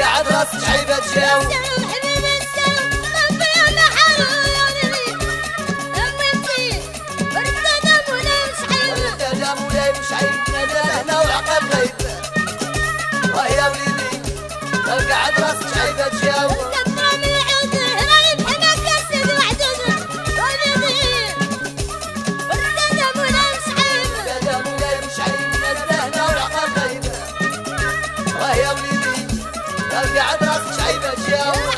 قاعد راسك عيبة تجاوب ويا وليدي قاعد راسك عيبة تجاوب ويا وليدي قاعد راسك عيبة تجاوب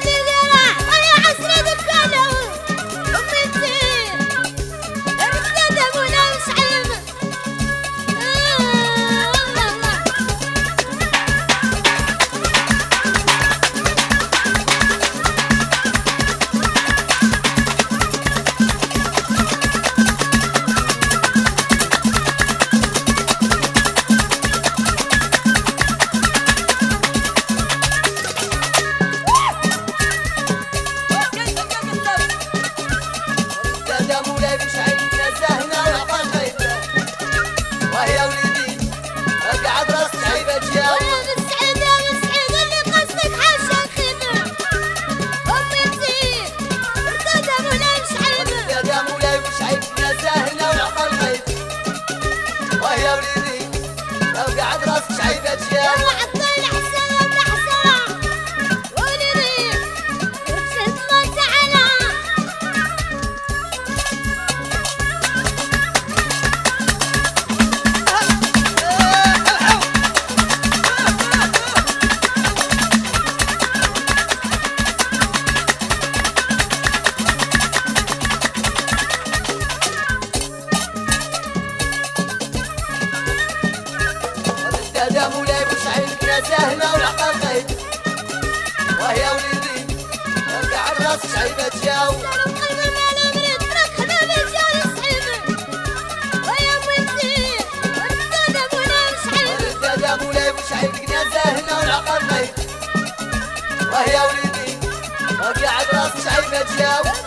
ويا وليدي قاعد راسك عيبة تجاوب يا مولاي بشعيب يا سهلة والعقل غيب ويا وليدي قاعد راسك عيبة تجاوب يا مولاي بشعيب يا سهلة والعقل غيب ويا وليدي قاعد راسك عيبة تجاوب